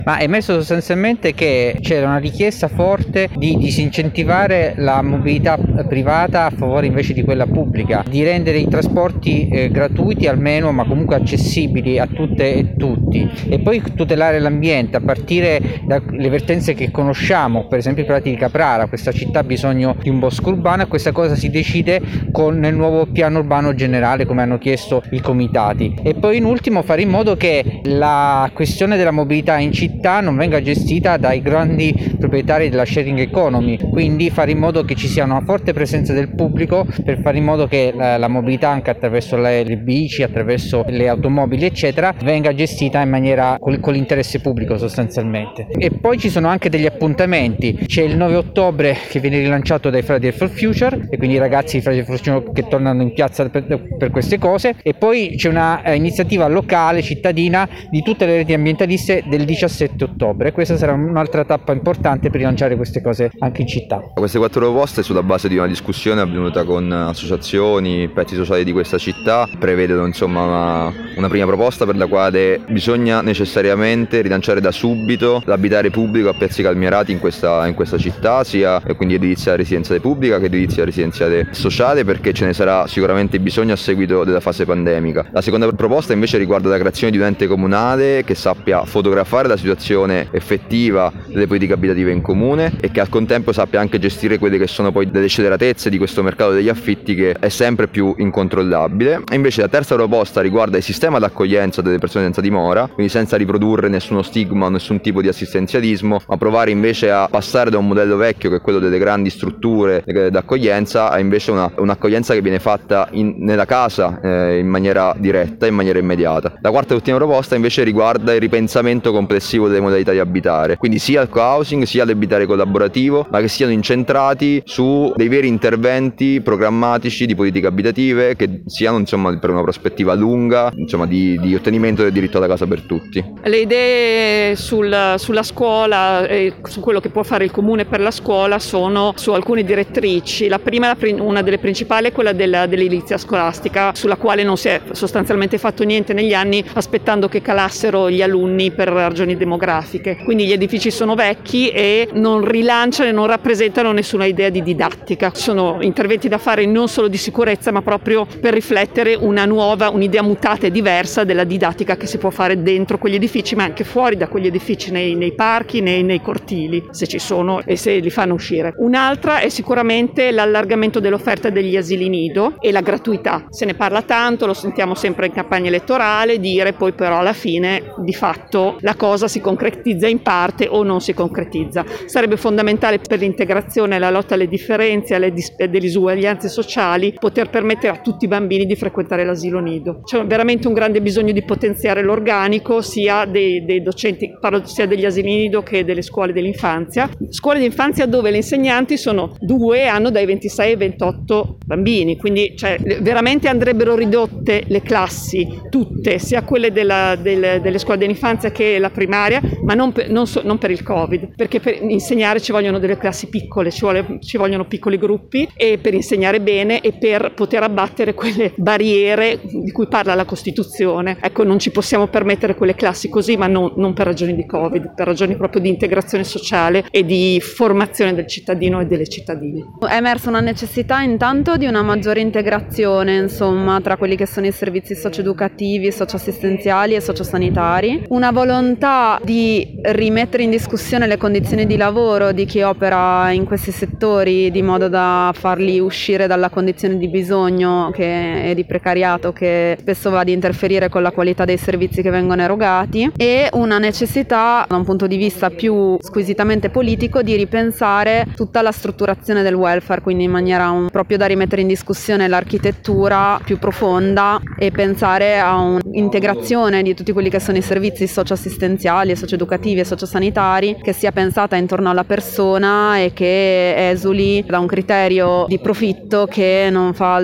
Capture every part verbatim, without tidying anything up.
Ma è emerso sostanzialmente che c'era una richiesta forte di disincentivare la mobilità privata a favore invece di quella pubblica, di rendere i trasporti eh, gratuiti almeno, ma comunque accessibili a tutte e tutti, e poi tutelare l'ambiente a partire dalle vertenze che conosciamo, per esempio i prati di Caprara. Questa città ha bisogno di un bosco urbano e questa cosa si decide con il nuovo piano urbano generale, come hanno chiesto i comitati. E poi in ultimo fare in modo che la questione della mobilità in città non venga gestita dai grandi proprietari della sharing economy, quindi fare in modo che ci sia una forte presenza del pubblico per fare in modo che la, la mobilità anche attraverso le, le bici, attraverso le automobili eccetera, venga gestita in maniera con, con l'interesse pubblico sostanzialmente. E poi ci sono anche degli appuntamenti. C'è il nove ottobre che viene rilanciato dai Friday for Future, e quindi i ragazzi di Friday for Future che tornano in piazza per, per queste cose, e poi c'è una eh, iniziativa locale cittadina di tutte le reti ambientaliste del diciassette ottobre. Questa sarà un'altra tappa importante per rilanciare queste cose anche in città. Queste quattro proposte, sulla base di una discussione avvenuta con associazioni, pezzi sociali di questa città, prevedono insomma una, una prima proposta per la quale bisogna necessariamente rilanciare da subito l'abitare pubblico a prezzi calmierati in questa, in questa città, sia quindi edilizia residenziale pubblica che edilizia residenziale sociale, perché ce ne sarà sicuramente bisogno a seguito della fase pandemica. La seconda proposta invece riguarda la creazione di un ente comunale che sappia fotografare la situazione effettiva delle politiche abitative in comune e che al contempo sappia anche gestire quelle che sono poi delle sceleratezze di questo mercato degli affitti, che è sempre più incontrollabile. E invece la terza proposta riguarda il sistema d'accoglienza delle persone senza dimora, quindi senza riprodurre nessuno stigma o nessun tipo di assistenzialismo, ma provare invece a passare da un modello vecchio, che è quello delle grandi strutture d'accoglienza, a invece una, un'accoglienza che viene fatta in, nella casa eh, in maniera diretta, in maniera immediata. La quarta e ultima proposta invece riguarda il ripensamento complessivo delle modalità di abitare, quindi sia il co-housing sia l'abitare collaborativo, ma che siano incentrati su dei veri interventi programmatici di politiche abitative che siano insomma per una prospettiva lunga, insomma di, di ottenimento del diritto alla casa per tutti. Le idee sul, sulla scuola e su quello che può fare il comune per la scuola sono su alcune direttrici. La prima, una delle principali, è quella della, dell'edilizia scolastica, sulla quale non si è sostanzialmente fatto niente negli anni, aspettando che calassero gli alunni per ragioni demografiche. Quindi gli edifici sono vecchi e non rilanciano e non rappresentano nessuna idea di didattica. Sono interventi da fare non solo di sicurezza, ma proprio per riflettere una nuova, un'idea mutata e diversa della didattica che si può fare dentro quegli edifici, ma anche fuori da quegli edifici, nei, nei parchi, nei, nei cortili, se ci sono e se li fanno uscire. Un'altra è sicuramente l'allargamento dell'offerta degli asili nido e la gratuità. Se ne parla tanto, lo sentiamo sempre in campagna elettorale dire, poi però alla fine di fatto la cosa si concretizza in parte o non si concretizza. Sarebbe fondamentale per l'integrazione e la lotta alle differenze, alle dis- alle disuguaglianze sociali, poter permettere a tutti i bambini di frequentare l'asilo nido. C'è veramente un grande bisogno di potenziare l'organico sia dei, dei docenti, parlo sia degli asili nido che delle scuole dell'infanzia. Scuole d'infanzia dove le insegnanti sono due e hanno dai ventisei ai ventotto bambini, quindi cioè, veramente andrebbero ridotte le classi, tutte, sia quelle della, del, delle scuole dell'infanzia che la primaria, ma non per, non so, non per il Covid, perché per insegnare ci vogliono delle classi piccole, ci, vuole, ci vogliono piccoli gruppi, e per insegnare bene e per poter abbattere quelle barriere di cui parla la Costituzione. Ecco, non ci possiamo permettere quelle classi così, ma non, non per ragioni di Covid, per ragioni proprio di integrazione sociale e di formazione del cittadino e delle cittadine. È emersa una necessità intanto di una maggiore integrazione, insomma, tra quelli che sono i servizi socioeducativi, socioassistenziali e sociosanitari, una volontà di rimettere in discussione le condizioni di lavoro di chi opera in questi settori, di modo da farli uscire dalla condizione di bisogno che, e di precariato che spesso va ad interferire con la qualità dei servizi che vengono erogati, e una necessità da un punto di vista più squisitamente politico di ripensare tutta la strutturazione del welfare, quindi in maniera un, proprio da rimettere in discussione l'architettura più profonda e pensare a un'integrazione di tutti quelli che sono i servizi socioassistenziali, socioeducativi e sociosanitari, che sia pensata intorno alla persona e che esuli da un criterio di profitto che non fa altro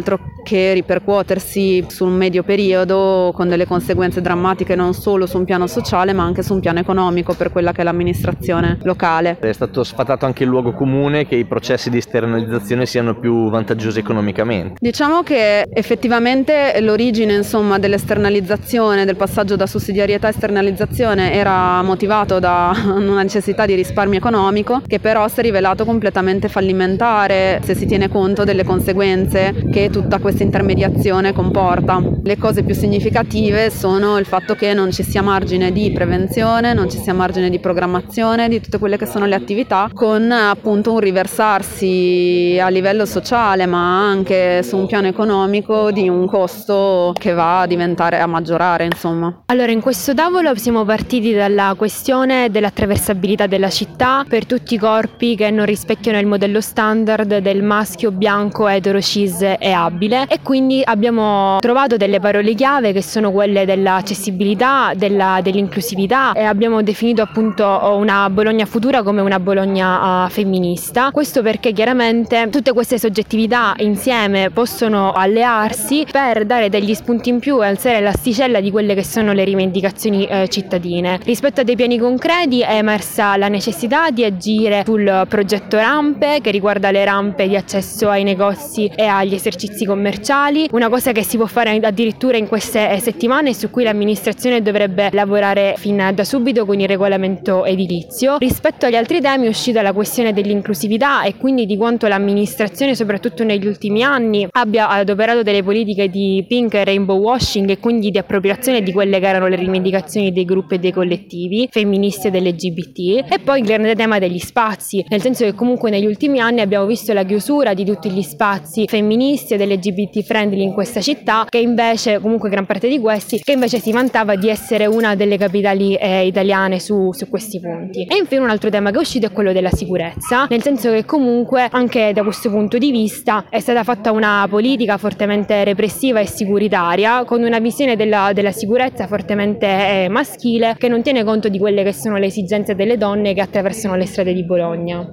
che ripercuotersi sul medio periodo con delle conseguenze drammatiche non solo su un piano sociale ma anche su un piano economico per quella che è l'amministrazione locale. È stato sfatato anche il luogo comune che i processi di esternalizzazione siano più vantaggiosi economicamente. Diciamo che effettivamente l'origine insomma dell'esternalizzazione, del passaggio da sussidiarietà a esternalizzazione era motivato da una necessità di risparmio economico che però si è rivelato completamente fallimentare se si tiene conto delle conseguenze che tutta questa intermediazione comporta. Le cose più significative sono il fatto che non ci sia margine di prevenzione, non ci sia margine di programmazione di tutte quelle che sono le attività, con appunto un riversarsi a livello sociale ma anche su un piano economico di un costo che va a diventare a maggiorare insomma. Allora, in questo tavolo siamo partiti dalla questione dell'attraversabilità della città per tutti i corpi che non rispecchiano il modello standard del maschio bianco etero cis e abile, e quindi abbiamo trovato delle parole chiave che sono quelle dell'accessibilità, della, dell'inclusività, e abbiamo definito appunto una Bologna futura come una Bologna uh, femminista. Questo perché chiaramente tutte queste soggettività insieme possono allearsi per dare degli spunti in più e alzare l'asticella di quelle che sono le rivendicazioni eh, cittadine. Rispetto a dei piani concreti è emersa la necessità di agire sul progetto rampe, che riguarda le rampe di accesso ai negozi e agli esercizi commerciali, una cosa che si può fare addirittura in queste settimane e su cui l'amministrazione dovrebbe lavorare fin da subito con il regolamento edilizio. Rispetto agli altri temi è uscita la questione dell'inclusività e quindi di quanto l'amministrazione, soprattutto negli ultimi anni, abbia adoperato delle politiche di pink e rainbow washing e quindi di appropriazione di quelle che erano le rivendicazioni dei gruppi e dei collettivi femministi ed L G B T. E poi il grande tema degli spazi, nel senso che comunque negli ultimi anni abbiamo visto la chiusura di tutti gli spazi femministi ed L G B T friendly in questa città, che invece, comunque gran parte di questi, che invece si vantava di essere una delle capitali eh, italiane su, su questi punti. E infine un altro tema che è uscito è quello della sicurezza, nel senso che comunque anche da questo punto di vista è stata fatta una politica fortemente repressiva e sicuritaria, con una visione della, della sicurezza fortemente eh, maschile, che non tiene conto di quelle che sono le esigenze delle donne che attraversano le strade di Bologna.